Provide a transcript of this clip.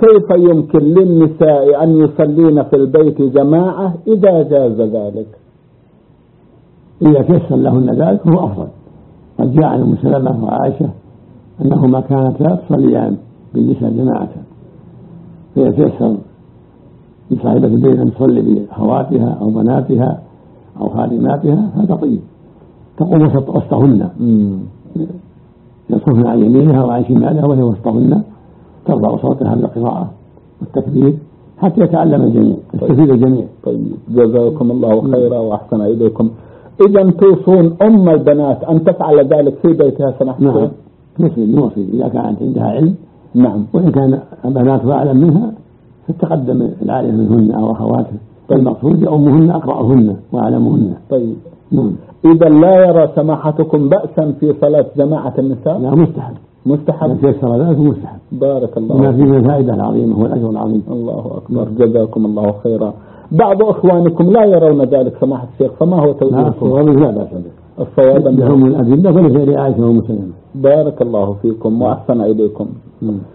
كيف يمكن للنساء أن يصلين في البيت جماعة إذا جاز ذلك؟ إذا تيسر لهن ذلك هو أفضل. قد جاء عن أم سلمة وعائشة أنهما كانتا تصليان بالنساء جماعة، فيتيسر لصاحبة البيت أن تصلي بأخواتها أو بناتها أو خادماتها هذا طيب، تقوم وسطهن، يصفن عن يمينها وعن شمالها وهي وسطهن، ترفع صوتها بالقراءة والتكبير حتى يتعلم الجميع، يستفيد الجميع. طيب جزاكم الله خيرا وأحسن إليكم. إذا توصون أم البنات أن تفعل ذلك في بيتها سمحتم؟ نعم، نوصي إذا كانت عندها علم. نعم. وإن كان بنات أعلم منها فتقدم العالم منهن أو أخواته. المقصود يأمهن أقرأهن وأعلمهن. طيب. نعم. إذا لا يرى سماحتكم بأسا في صلاة جماعة النساء؟ لا، مستحب. مستحب. تيسر ذلك مستحب. بارك الله. ما فيه من الفائدة العظيمة والأجر العظيم. الله أكبر. جزاكم الله خيرا. بعض إخوانكم لا يرون ذلك سماحة الشيخ، فما هو توجيهكم؟ الصواب لا بأس به. الصواب من الأدلة فلفعل عائشة وأم سلمة. بارك الله فيكم وأحسن إليكم.